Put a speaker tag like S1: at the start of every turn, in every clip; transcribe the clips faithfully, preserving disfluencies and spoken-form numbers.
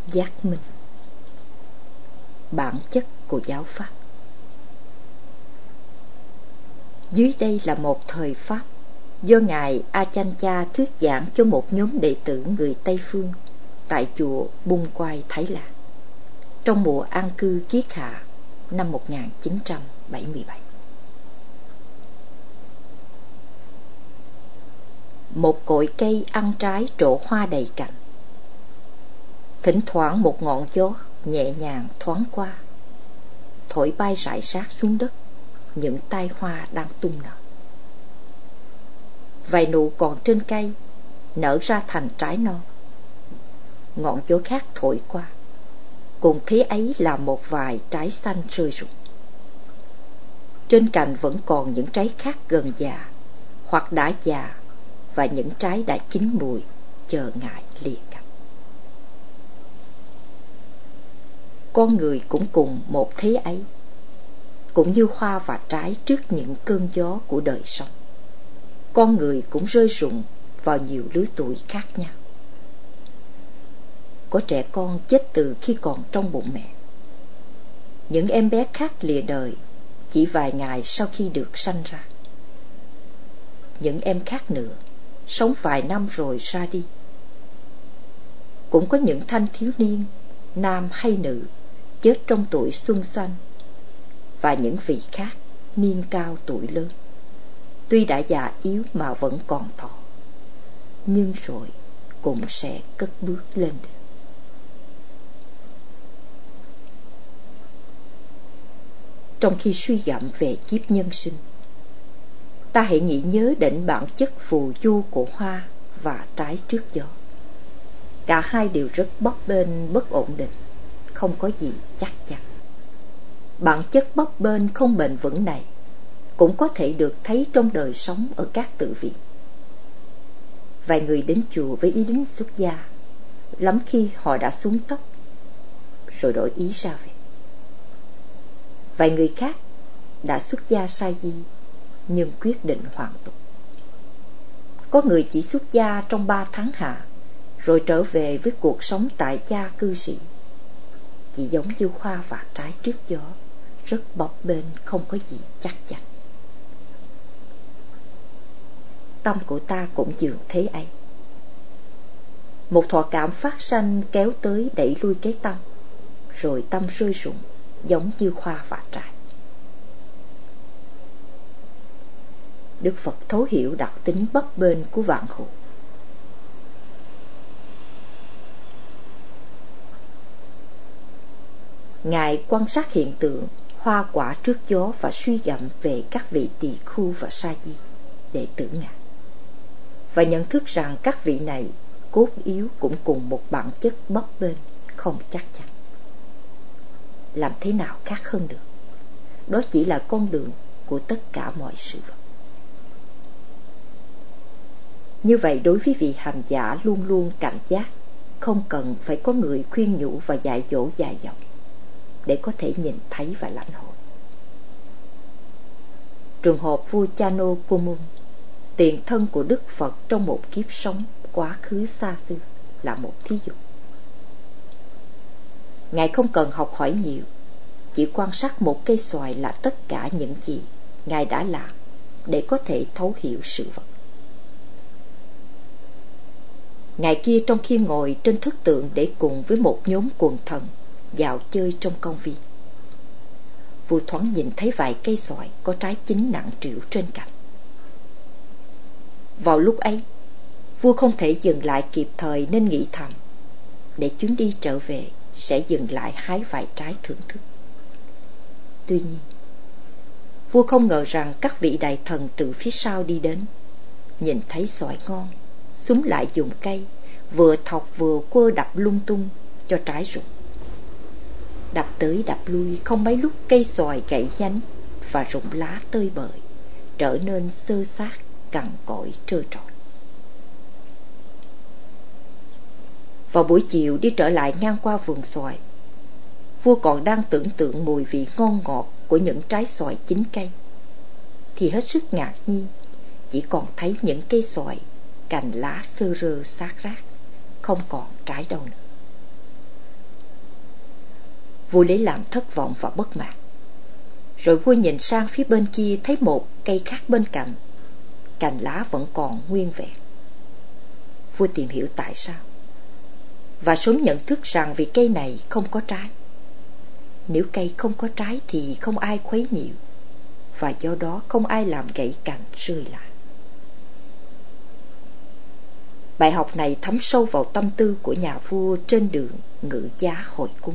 S1: giác minh. Bản chất của giáo pháp. Dưới đây là một thời pháp do Ngài Achancha thuyết giảng cho một nhóm đệ tử người Tây Phương tại chùa Bung Quai, Thái Lan, trong mùa an cư kiết hạ năm một nghìn chín trăm bảy mươi bảy. Một cội cây ăn trái trổ hoa đầy cành. Thỉnh thoảng một ngọn gió nhẹ nhàng thoáng qua, thổi bay rải rác xuống đất những tai hoa đang tung nở. Vài nụ còn trên cây nở ra thành trái non. Ngọn gió khác thổi qua, cùng thế ấy là một vài trái xanh rơi rụng. Trên cành vẫn còn những trái khác gần già hoặc đã già, và những trái đã chín mùi chờ ngài lìa cành. Con người cũng cùng một thế ấy, cũng như hoa và trái trước những cơn gió của đời sống. Con người cũng rơi rụng vào nhiều lứa tuổi khác nhau. Có trẻ con chết từ khi còn trong bụng mẹ. Những em bé khác lìa đời chỉ vài ngày sau khi được sanh ra. Những em khác nữa sống vài năm rồi ra đi. Cũng có những thanh thiếu niên, nam hay nữ, chết trong tuổi xuân xanh, và những vị khác niên cao tuổi lớn, tuy đã già yếu mà vẫn còn thọ, nhưng rồi cũng sẽ cất bước lên được. Trong khi suy gẫm về kiếp nhân sinh, ta hãy nghĩ nhớ đến bản chất phù du của hoa và trái trước gió. Cả hai đều rất bấp bênh, bất ổn định, không có gì chắc chắn. Bản chất bấp bênh không bền vững này cũng có thể được thấy trong đời sống ở các tự viện. Vài người đến chùa với ý định xuất gia, lắm khi họ đã xuống tóc rồi đổi ý ra về. Vài người khác đã xuất gia sa di nhưng quyết định hoàn tục. Có người chỉ xuất gia trong ba tháng hạ rồi trở về với cuộc sống tại gia cư sĩ, chỉ giống như hoa và trái trước gió, rất bấp bênh, không có gì chắc chắn. Tâm của ta cũng dường thế ấy. Một thọ cảm phát sanh kéo tới đẩy lui cái tâm, rồi tâm rơi rụng giống như hoa và trái. Đức Phật thấu hiểu đặc tính bấp bênh của vạn hữu. Ngài quan sát hiện tượng hoa quả trước gió và suy gẫm về các vị tỳ khu và sa di, đệ tử Ngài, và nhận thức rằng các vị này cốt yếu cũng cùng một bản chất bấp bênh, không chắc chắn. Làm thế nào khác hơn được? Đó chỉ là con đường của tất cả mọi sự vật. Như vậy, đối với vị hành giả luôn luôn cảnh giác, không cần phải có người khuyên nhủ và dạy dỗ dài dòng để có thể nhìn thấy và lãnh hội. Trường hợp vua Chano Kumun, tiền thân của Đức Phật trong một kiếp sống quá khứ xa xưa, là một thí dụ. Ngài không cần học hỏi nhiều, chỉ quan sát một cây xoài là tất cả những gì Ngài đã làm để có thể thấu hiểu sự vật. Ngài kia trong khi ngồi trên thức tượng để cùng với một nhóm quần thần dạo chơi trong công viên, vua thoáng nhìn thấy vài cây xoài có trái chín nặng trĩu trên cành. Vào lúc ấy, vua không thể dừng lại kịp thời nên nghĩ thầm, để chuyến đi trở về sẽ dừng lại hái vài trái thưởng thức. Tuy nhiên, vua không ngờ rằng các vị đại thần từ phía sau đi đến, nhìn thấy xoài ngon, xúm lại dùng cây vừa thọc vừa quơ đập lung tung cho trái rụng. Đập tới đập lui, không mấy lúc cây xoài gãy nhánh và rụng lá tơi bời, trở nên xơ xác, cằn cỗi trơ trọi. Vào buổi chiều đi trở lại ngang qua vườn xoài, vua còn đang tưởng tượng mùi vị ngon ngọt của những trái xoài chín cây, thì hết sức ngạc nhiên, chỉ còn thấy những cây xoài cành lá sơ rơ xác rác, không còn trái đâu nữa. Vua lấy làm thất vọng và bất mãn. Rồi vua nhìn sang phía bên kia, thấy một cây khác bên cạnh, cành lá vẫn còn nguyên vẹn. Vua tìm hiểu tại sao, và sớm nhận thức rằng vì cây này không có trái. Nếu cây không có trái thì không ai khuấy nhiễu, và do đó không ai làm gãy cành rơi lại. Bài học này thấm sâu vào tâm tư của nhà vua trên đường ngự giá hồi cung.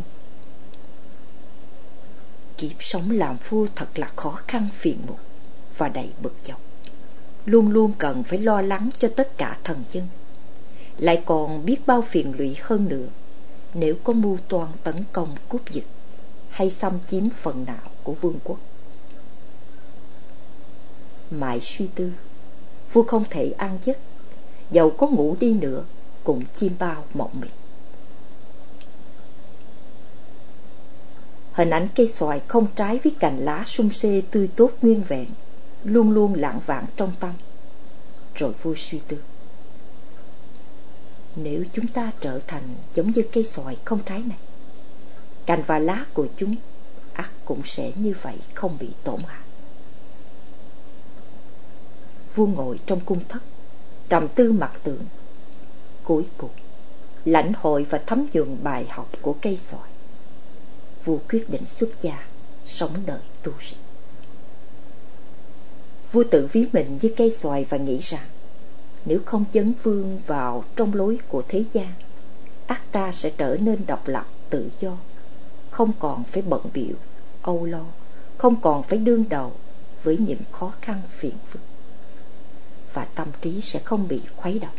S1: Kiếp sống làm vua thật là khó khăn, phiền muộn và đầy bực dọc. Luôn luôn cần phải lo lắng cho tất cả thần dân, lại còn biết bao phiền lụy hơn nữa nếu có mưu toan tấn công cướp giật hay xâm chiếm phần nào của vương quốc. Mãi suy tư, vua không thể an giấc, dầu có ngủ đi nữa cũng chim bao mộng mị. Hình ảnh cây xoài không trái với cành lá sum xê tươi tốt nguyên vẹn luôn luôn lảng vảng trong tâm. Rồi vua suy tư, nếu chúng ta trở thành giống như cây xoài không trái này, cành và lá của chúng ắt cũng sẽ như vậy, không bị tổn hại. Vua ngồi trong cung thất, trầm tư mặc tượng. Cuối cùng lãnh hội và thấm nhuần bài học của cây xoài, vua quyết định xuất gia, sống đời tu sĩ. Vua tự ví mình như cây xoài và nghĩ rằng nếu không dấn vương vào trong lối của thế gian, ắt ta sẽ trở nên độc lập, tự do, không còn phải bận bịu, âu lo, không còn phải đương đầu với những khó khăn phiền phức, và tâm trí sẽ không bị khuấy động.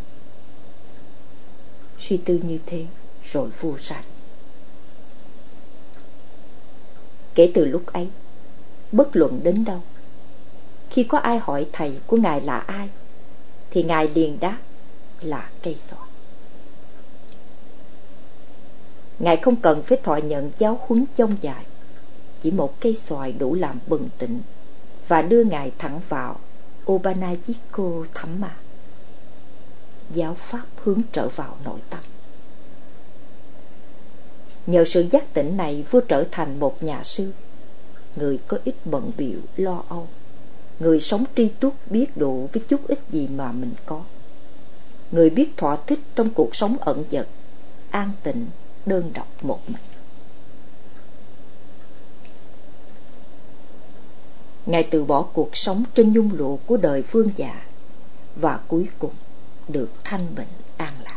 S1: Suy tư như thế, rồi vua ra đi. Kể từ lúc ấy, bất luận đến đâu, khi có ai hỏi thầy của ngài là ai, thì ngài liền đáp là cây xoài. Ngài không cần phải thọ nhận giáo huấn dông dài, chỉ một cây xoài đủ làm bừng tỉnh và đưa ngài thẳng vào Upanayiko Dhamma, giáo pháp hướng trở vào nội tâm. Nhờ sự giác tỉnh này, vua trở thành một nhà sư, người có ít bận bịu lo âu, người sống tri túc biết đủ với chút ít gì mà mình có, người biết thỏa thích trong cuộc sống ẩn dật, an tịnh, đơn độc một mình. Ngài từ bỏ cuộc sống trên nhung lụa của đời vương giả và cuối cùng được thanh bình an lạc.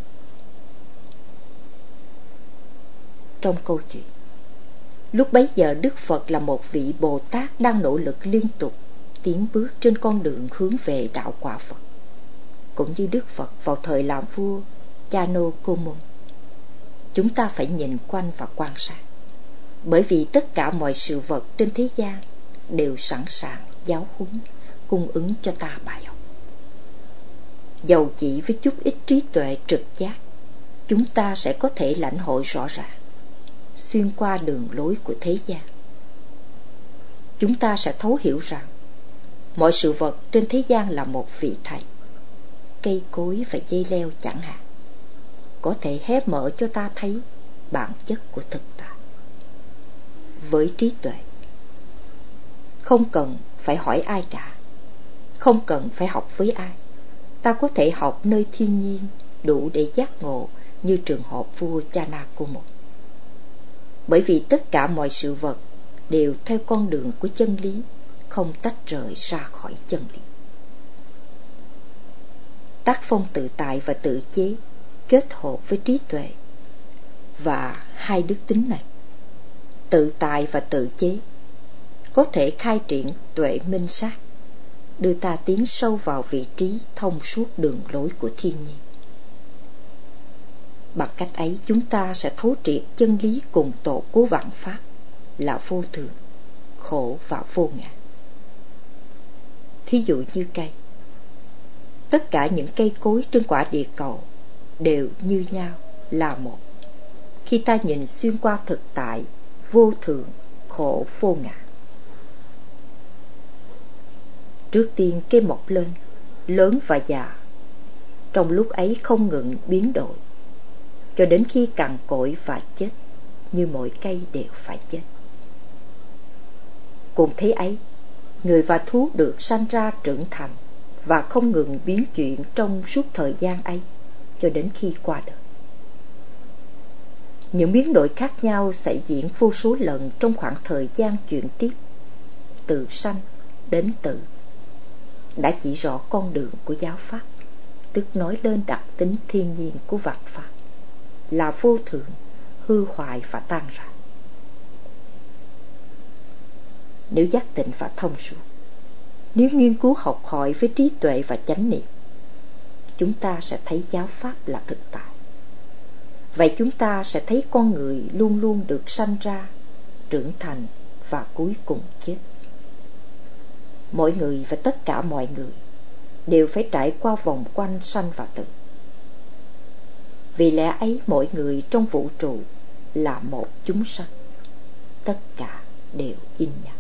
S1: Trong câu chuyện, lúc bấy giờ Đức Phật là một vị Bồ Tát đang nỗ lực liên tục tiến bước trên con đường hướng về đạo quả Phật. Cũng như Đức Phật vào thời làm vua Chanokomon, chúng ta phải nhìn quanh và quan sát, bởi vì tất cả mọi sự vật trên thế gian đều sẵn sàng giáo huấn, cung ứng cho ta bài học. Dầu chỉ với chút ít trí tuệ trực giác, chúng ta sẽ có thể lãnh hội rõ ràng xuyên qua đường lối của thế gian. Chúng ta sẽ thấu hiểu rằng mọi sự vật trên thế gian là một vị thầy, cây cối và dây leo chẳng hạn, có thể hé mở cho ta thấy bản chất của thực tại. Với trí tuệ, không cần phải hỏi ai cả, không cần phải học với ai, ta có thể học nơi thiên nhiên đủ để giác ngộ, như trường hợp vua Chanakomon. Bởi vì tất cả mọi sự vật đều theo con đường của chân lý, không tách rời ra khỏi chân lý. Tác phong tự tại và tự chế kết hợp với trí tuệ, và hai đức tính này, tự tại và tự chế, có thể khai triển tuệ minh sát, đưa ta tiến sâu vào vị trí thông suốt đường lối của thiên nhiên. Bằng cách ấy, chúng ta sẽ thấu triệt chân lý cùng tổ của vạn pháp là vô thường, khổ và vô ngã. Thí dụ như cây, tất cả những cây cối trên quả địa cầu đều như nhau, là một. Khi ta nhìn xuyên qua thực tại vô thường, khổ, vô ngã, trước tiên cây mọc lên, lớn và già, trong lúc ấy không ngừng biến đổi, cho đến khi cằn cỗi và chết, như mỗi cây đều phải chết. Cùng thế ấy, người và thú được sanh ra trưởng thành và không ngừng biến chuyển trong suốt thời gian ấy cho đến khi qua đời. Những biến đổi khác nhau xảy diễn vô số lần trong khoảng thời gian chuyển tiếp từ sanh đến tử, đã chỉ rõ con đường của giáo pháp, tức nói lên đặc tính thiên nhiên của vạn pháp là vô thường, hư hoại và tan rã. Nếu giác tỉnh và thông suốt, nếu nghiên cứu học hỏi với trí tuệ và chánh niệm, chúng ta sẽ thấy giáo pháp là thực tại. Vậy chúng ta sẽ thấy con người luôn luôn được sanh ra, trưởng thành và cuối cùng chết. Mỗi người và tất cả mọi người đều phải trải qua vòng quanh sanh và tử. Vì lẽ ấy mỗi người trong vũ trụ là một chúng sanh, tất cả đều in nhau.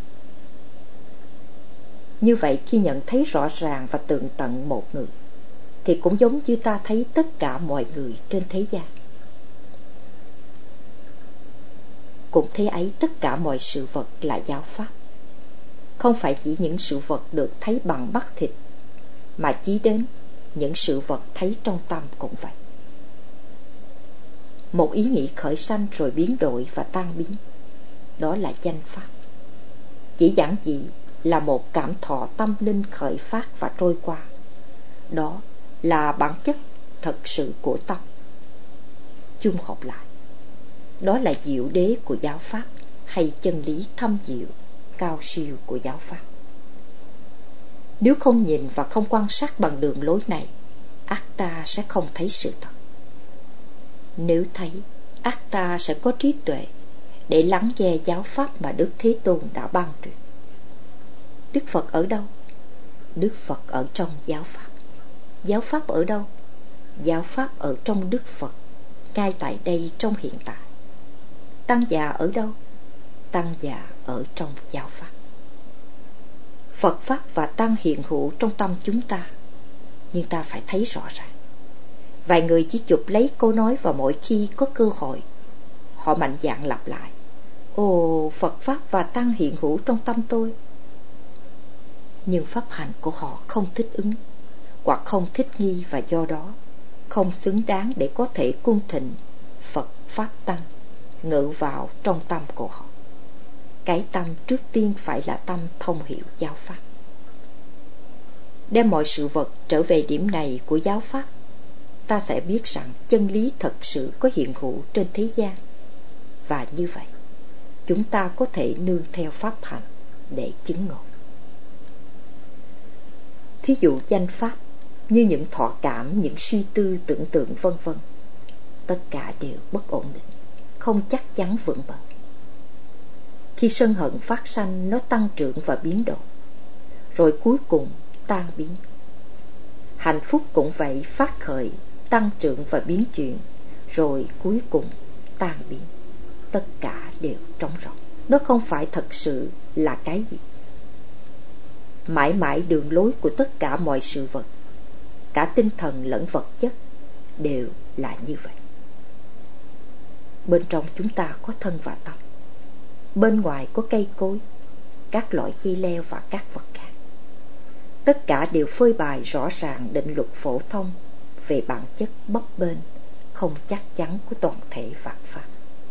S1: Như vậy khi nhận thấy rõ ràng và tường tận một người, thì cũng giống như ta thấy tất cả mọi người trên thế gian. Cũng thế ấy, tất cả mọi sự vật là giáo pháp. Không phải chỉ những sự vật được thấy bằng mắt thịt, mà chí đến những sự vật thấy trong tâm cũng vậy. Một ý nghĩ khởi sanh rồi biến đổi và tan biến, đó là danh pháp. Chỉ giản dị là một cảm thọ tâm linh khởi phát và trôi qua, đó là bản chất thật sự của tâm. Chung hợp lại, đó là diệu đế của giáo pháp, hay chân lý thâm diệu, cao siêu của giáo pháp. Nếu không nhìn và không quan sát bằng đường lối này, ắt ta sẽ không thấy sự thật. Nếu thấy, ắt ta sẽ có trí tuệ để lắng nghe giáo pháp mà Đức Thế Tôn đã ban truyền. Đức Phật ở đâu? Đức Phật ở trong giáo pháp. Giáo pháp ở đâu? Giáo pháp ở trong Đức Phật, ngay tại đây trong hiện tại. Tăng già ở đâu? Tăng già ở trong giáo pháp. Phật pháp và tăng hiện hữu trong tâm chúng ta, nhưng ta phải thấy rõ ràng. Vài người chỉ chụp lấy câu nói và mỗi khi có cơ hội, họ mạnh dạn lặp lại: Ồ, Phật pháp và tăng hiện hữu trong tâm tôi. Nhưng pháp hành của họ không thích ứng, hoặc không thích nghi, và do đó không xứng đáng để có thể cung thịnh Phật pháp tăng ngự vào trong tâm của họ. Cái tâm trước tiên phải là tâm thông hiểu giáo pháp. Đem mọi sự vật trở về điểm này của giáo pháp, ta sẽ biết rằng chân lý thật sự có hiện hữu trên thế gian. Và như vậy, chúng ta có thể nương theo pháp hành để chứng ngộ. Thí dụ danh pháp, như những thọ cảm, những suy tư, tưởng tượng vân vân, tất cả đều bất ổn định, không chắc chắn vững bền. Khi sân hận phát sanh, nó tăng trưởng và biến đổi, rồi cuối cùng tan biến. Hạnh phúc cũng vậy, phát khởi, tăng trưởng và biến chuyển, rồi cuối cùng tan biến. Tất cả đều trống rỗng. Nó không phải thật sự là cái gì. Mãi mãi đường lối của tất cả mọi sự vật, cả tinh thần lẫn vật chất, đều là như vậy. Bên trong chúng ta có thân và tâm, bên ngoài có cây cối, các loại dây leo và các vật khác. Tất cả đều phơi bày rõ ràng định luật phổ thông về bản chất bấp bênh, không chắc chắn của toàn thể vạn pháp.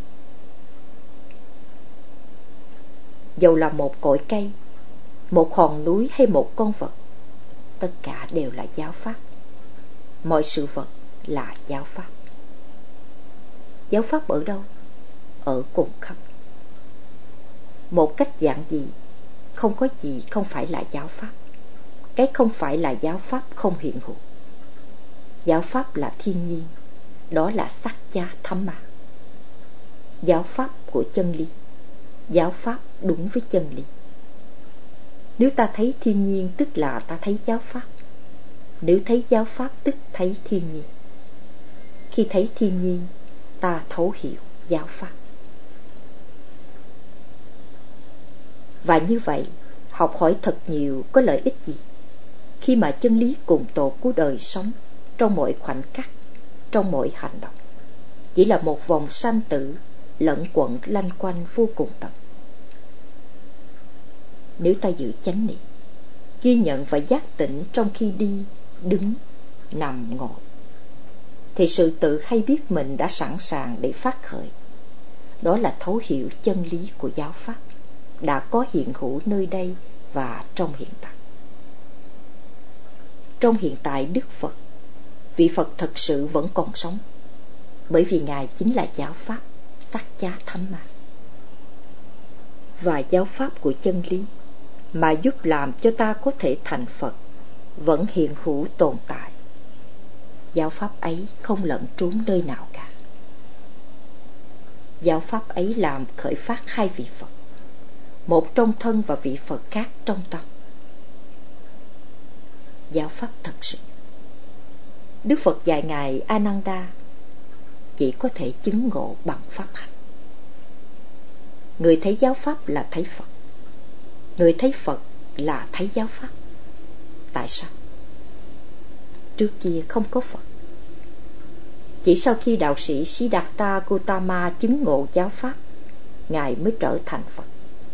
S1: Dầu là một cội cây, một hòn núi hay một con vật, tất cả đều là giáo pháp. Mọi sự vật là giáo pháp. Giáo pháp ở đâu? Ở cùng khắp. Một cách giản dị, không có gì không phải là giáo pháp. Cái không phải là giáo pháp không hiện hữu. Giáo pháp là thiên nhiên, đó là sắc chá thấm mạng. Giáo pháp của chân lý, giáo pháp đúng với chân lý. Nếu ta thấy thiên nhiên tức là ta thấy giáo pháp. Nếu thấy giáo pháp tức thấy thiên nhiên. Khi thấy thiên nhiên, ta thấu hiểu giáo pháp. Và như vậy, học hỏi thật nhiều có lợi ích gì? Khi mà chân lý cùng tột của đời sống, trong mỗi khoảnh khắc, trong mỗi hành động, chỉ là một vòng sanh tử, lẫn quẩn lanh quanh vô cùng tận. Nếu ta giữ chánh niệm, ghi nhận và giác tỉnh trong khi đi, đứng, nằm, ngồi, thì sự tự hay biết mình đã sẵn sàng để phát khởi. Đó là thấu hiểu chân lý của giáo pháp đã có hiện hữu nơi đây và trong hiện tại. Trong hiện tại, Đức Phật, vị Phật thật sự vẫn còn sống, bởi vì Ngài chính là giáo pháp sắc chá thánh ma. Và giáo pháp của chân lý mà giúp làm cho ta có thể thành Phật vẫn hiện hữu tồn tại. Giáo pháp ấy không lẫn trốn nơi nào cả. Giáo pháp ấy làm khởi phát hai vị Phật, một trong thân và vị Phật khác trong tâm. Giáo pháp thật sự. Đức Phật dạy ngài Ananda chỉ có thể chứng ngộ bằng pháp hành. Người thấy giáo pháp là thấy Phật, người thấy Phật là thấy giáo pháp. Tại sao? Trước kia không có Phật. Chỉ sau khi đạo sĩ Siddhartha Gautama chứng ngộ giáo pháp, ngài mới trở thành Phật.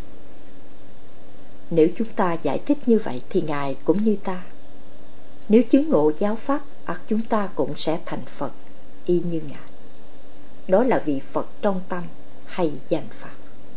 S1: Nếu chúng ta giải thích như vậy thì ngài cũng như ta. Nếu chứng ngộ giáo pháp, ắt chúng ta cũng sẽ thành Phật y như ngài. Đó là vị Phật trong tâm hay danh pháp.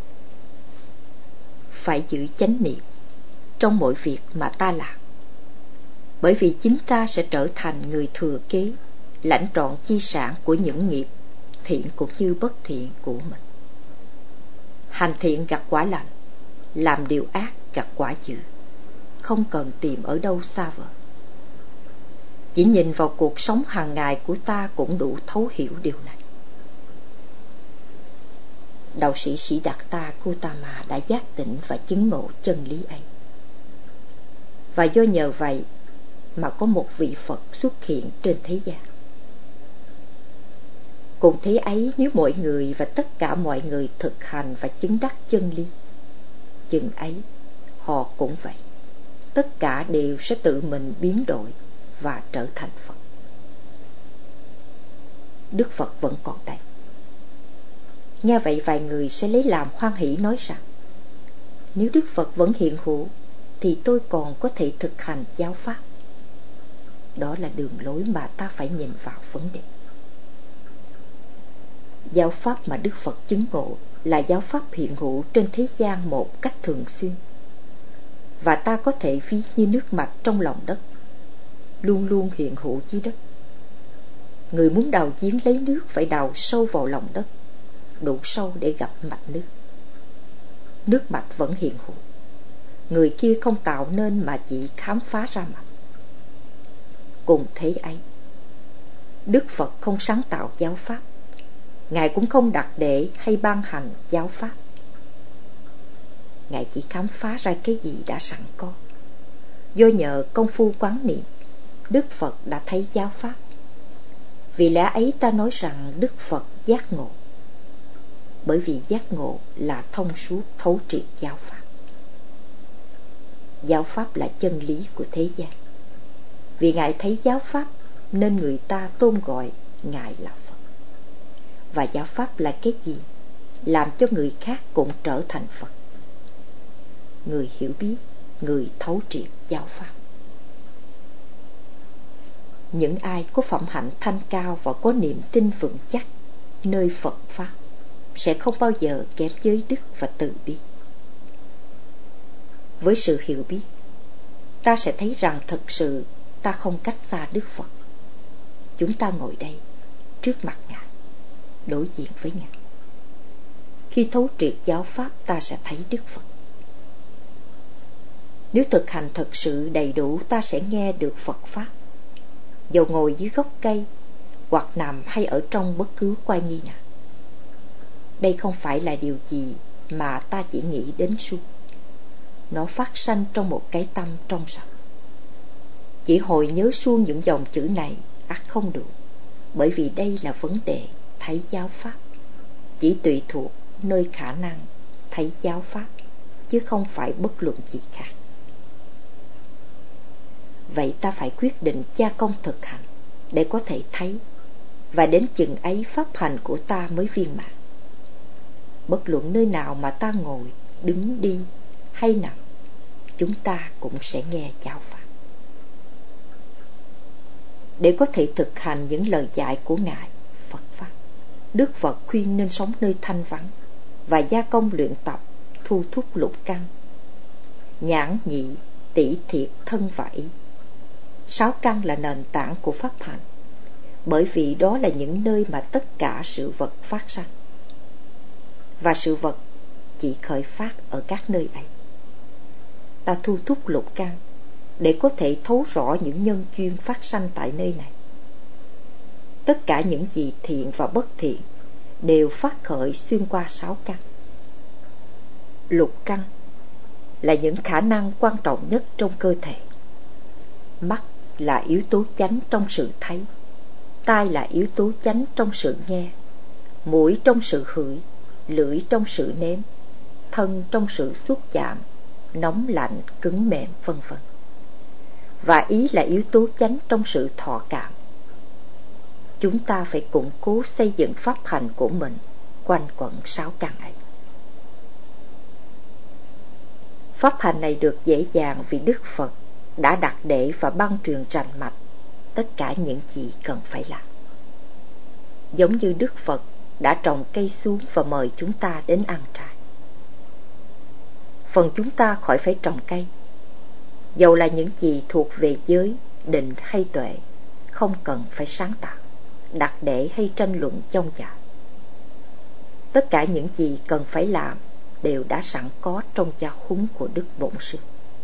S1: Phải giữ chánh niệm trong mọi việc mà ta làm, bởi vì chính ta sẽ trở thành người thừa kế, lãnh trọn chi sản của những nghiệp thiện cũng như bất thiện của mình. Hành thiện gặt quả lành, làm điều ác gặt quả dữ, không cần tìm ở đâu xa vời. Chỉ nhìn vào cuộc sống hàng ngày của ta cũng đủ thấu hiểu điều này. Đạo sĩ Siddhartha Gautama đã giác tỉnh và chứng ngộ chân lý ấy. Và do nhờ vậy mà có một vị Phật xuất hiện trên thế gian. Cùng thế ấy, nếu mọi người và tất cả mọi người thực hành và chứng đắc chân lý, chừng ấy họ cũng vậy. Tất cả đều sẽ tự mình biến đổi và trở thành Phật. Đức Phật vẫn còn đây. Nghe vậy vài người sẽ lấy làm hoan hỷ nói rằng, nếu Đức Phật vẫn hiện hữu thì tôi còn có thể thực hành giáo pháp. Đó là đường lối mà ta phải nhìn vào vấn đề. Giáo pháp mà Đức Phật chứng ngộ là giáo pháp hiện hữu trên thế gian một cách thường xuyên, và ta có thể ví như nước mạch trong lòng đất, luôn luôn hiện hữu dưới đất. Người muốn đào giếng lấy nước phải đào sâu vào lòng đất, đủ sâu để gặp mạch nước. Nước mạch vẫn hiện hữu. Người kia không tạo nên mà chỉ khám phá ra mạch. Cùng thế ấy, Đức Phật không sáng tạo giáo pháp, Ngài cũng không đặt để hay ban hành giáo pháp. Ngài chỉ khám phá ra cái gì đã sẵn có. Do nhờ công phu quán niệm, Đức Phật đã thấy giáo pháp. Vì lẽ ấy ta nói rằng Đức Phật giác ngộ, bởi vì giác ngộ là thông suốt thấu triệt giáo pháp. Giáo pháp là chân lý của thế gian. Vì Ngài thấy giáo pháp nên người ta tôn gọi Ngài là Phật. Và giáo pháp là cái gì làm cho người khác cũng trở thành Phật? Người hiểu biết, người thấu triệt giáo pháp. Những ai có phẩm hạnh thanh cao và có niềm tin vững chắc nơi Phật pháp sẽ không bao giờ kém giới đức và từ bi. Với sự hiểu biết, ta sẽ thấy rằng thực sự ta không cách xa Đức Phật. Chúng ta ngồi đây trước mặt Ngài, đối diện với Ngài. Khi thấu triệt giáo pháp, ta sẽ thấy Đức Phật. Nếu thực hành thật sự đầy đủ, ta sẽ nghe được Phật pháp, dầu ngồi dưới gốc cây hoặc nằm hay ở trong bất cứ quay nghi nào. Đây không phải là điều gì mà ta chỉ nghĩ đến suốt. Nó phát sanh trong một cái tâm trong sạch. Chỉ hồi nhớ suông những dòng chữ này ắt không đủ, bởi vì đây là vấn đề thấy giáo pháp, chỉ tùy thuộc nơi khả năng thấy giáo pháp, chứ không phải bất luận gì khác. Vậy ta phải quyết định gia công thực hành để có thể thấy, và đến chừng ấy pháp hành của ta mới viên mãn. Bất luận nơi nào mà ta ngồi, đứng, đi hay nằm, chúng ta cũng sẽ nghe giáo pháp. Để có thể thực hành những lời dạy của Ngài Phật Pháp, Đức Phật khuyên nên sống nơi thanh vắng và gia công luyện tập thu thúc lục căn: nhãn, nhị, tỷ, thiệt, thân và ý. Sáu căn là nền tảng của pháp hành, bởi vì đó là những nơi mà tất cả sự vật phát sanh, và sự vật chỉ khởi phát ở các nơi ấy. Ta thu thúc lục căn để có thể thấu rõ những nhân duyên phát sanh tại nơi này. Tất cả những gì thiện và bất thiện đều phát khởi xuyên qua sáu căn. Lục căn là những khả năng quan trọng nhất trong cơ thể. Mắt là yếu tố chánh trong sự thấy, tai là yếu tố chánh trong sự nghe, mũi trong sự hửi, lưỡi trong sự nếm, thân trong sự xúc chạm, nóng lạnh, cứng mềm, vân vân. Và ý là yếu tố chánh trong sự thọ cảm. Chúng ta phải củng cố xây dựng pháp hành của mình quanh quẩn sáu căn ấy. Pháp hành này được dễ dàng vì Đức Phật đã đặt để và ban truyền rành mạch tất cả những gì cần phải làm. Giống như Đức Phật đã trồng cây xuống và mời chúng ta đến ăn trái. Phần chúng ta khỏi phải trồng cây, dầu là những gì thuộc về giới, định hay tuệ, không cần phải sáng tạo, đặt để hay tranh luận chông chạc. Tất cả những gì cần phải làm đều đã sẵn có trong giáo huấn của Đức Bổn Sư.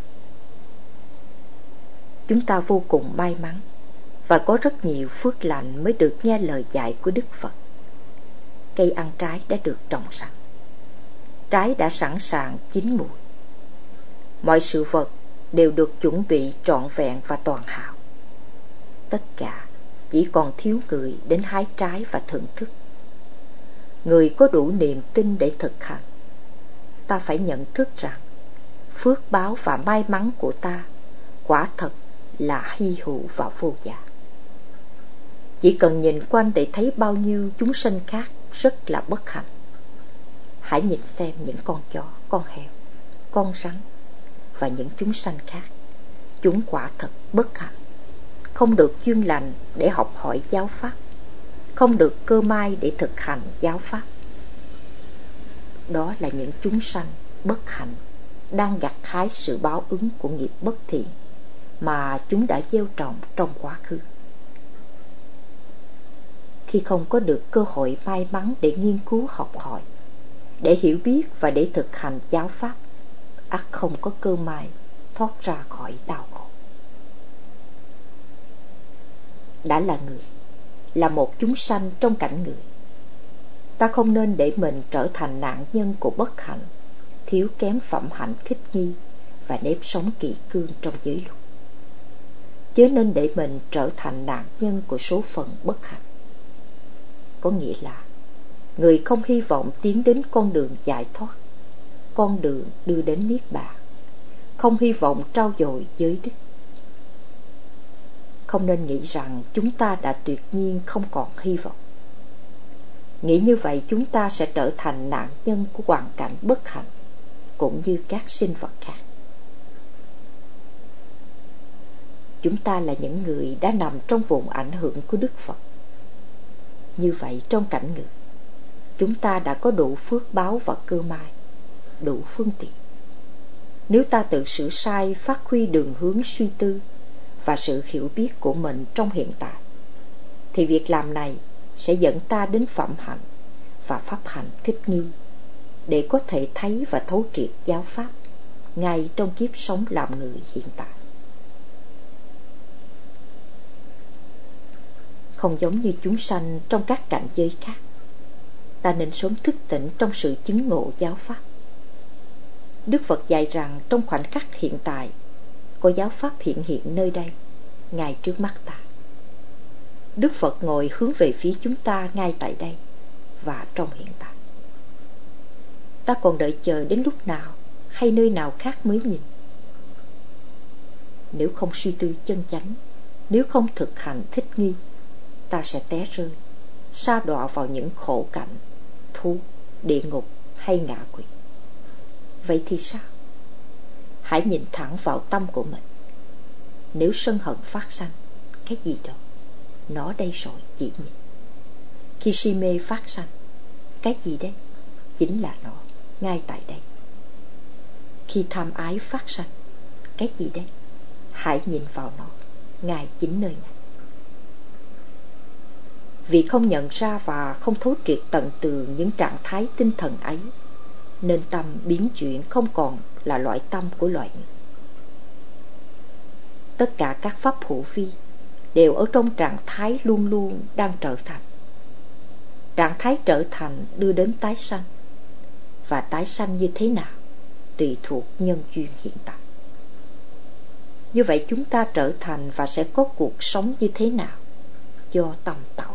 S1: Chúng ta vô cùng may mắn và có rất nhiều phước lành mới được nghe lời dạy của Đức Phật. Cây ăn trái đã được trồng sẵn, trái đã sẵn sàng chín mùi. Mọi sự vật đều được chuẩn bị trọn vẹn và toàn hảo. Tất cả chỉ còn thiếu người đến hái trái và thưởng thức. Người có đủ niềm tin để thực hành. Ta phải nhận thức rằng phước báo và may mắn của ta quả thật là hy hữu và vô giá. Chỉ cần nhìn quanh để thấy bao nhiêu chúng sinh khác rất là bất hạnh. Hãy nhìn xem những con chó, con heo, con rắn và những chúng sanh khác. Chúng quả thật bất hạnh, không được duyên lành để học hỏi giáo pháp, không được cơ may để thực hành giáo pháp. Đó là những chúng sanh bất hạnh đang gặt hái sự báo ứng của nghiệp bất thiện mà chúng đã gieo trồng trong quá khứ. Khi không có được cơ hội may mắn để nghiên cứu học hỏi, để hiểu biết và để thực hành giáo pháp, ắt không có cơ may thoát ra khỏi đau khổ. Đã là người, là một chúng sanh trong cảnh người, ta không nên để mình trở thành nạn nhân của bất hạnh, thiếu kém phẩm hạnh thích nghi và nếp sống kỷ cương trong giới luật. Chớ nên để mình trở thành nạn nhân của số phận bất hạnh. Có nghĩa là người không hy vọng tiến đến con đường giải thoát, con đường đưa đến niết bàn, không hy vọng trau dồi giới đức. Không nên nghĩ rằng chúng ta đã tuyệt nhiên không còn hy vọng. Nghĩ như vậy chúng ta sẽ trở thành nạn nhân của hoàn cảnh bất hạnh, cũng như các sinh vật khác. Chúng ta là những người đã nằm trong vùng ảnh hưởng của Đức Phật. Như vậy trong cảnh ngự, chúng ta đã có đủ phước báo và cơ may, đủ phương tiện. Nếu ta tự sửa sai, phát huy đường hướng suy tư và sự hiểu biết của mình trong hiện tại, thì việc làm này sẽ dẫn ta đến phẩm hạnh và pháp hành thích nghi, để có thể thấy và thấu triệt giáo pháp ngay trong kiếp sống làm người hiện tại. Không giống như chúng sanh trong các cảnh giới khác, ta nên sớm thức tỉnh trong sự chứng ngộ giáo pháp. Đức Phật dạy rằng trong khoảnh khắc hiện tại, có giáo pháp hiện hiện nơi đây, ngay trước mắt ta. Đức Phật ngồi hướng về phía chúng ta ngay tại đây và trong hiện tại. Ta còn đợi chờ đến lúc nào hay nơi nào khác mới nhìn? Nếu không suy tư chân chánh, nếu không thực hành thích nghi, ta sẽ té rơi, sa đọa vào những khổ cảnh, thú, địa ngục, hay ngạ quỷ. Vậy thì sao? Hãy nhìn thẳng vào tâm của mình. Nếu sân hận phát sanh, cái gì đó, nó đây rồi chỉ nhìn. Khi si mê phát sanh, cái gì đấy? Chính là nó, ngay tại đây. Khi tham ái phát sanh, cái gì đấy? Hãy nhìn vào nó, ngay chính nơi này. Vì không nhận ra và không thấu triệt tận tường những trạng thái tinh thần ấy, nên tâm biến chuyển không còn là loại tâm của loài người. Tất cả các pháp hữu vi đều ở trong trạng thái luôn luôn đang trở thành. Trạng thái trở thành đưa đến tái sanh, và tái sanh như thế nào tùy thuộc nhân duyên hiện tại. Như vậy chúng ta trở thành và sẽ có cuộc sống như thế nào do tâm tạo.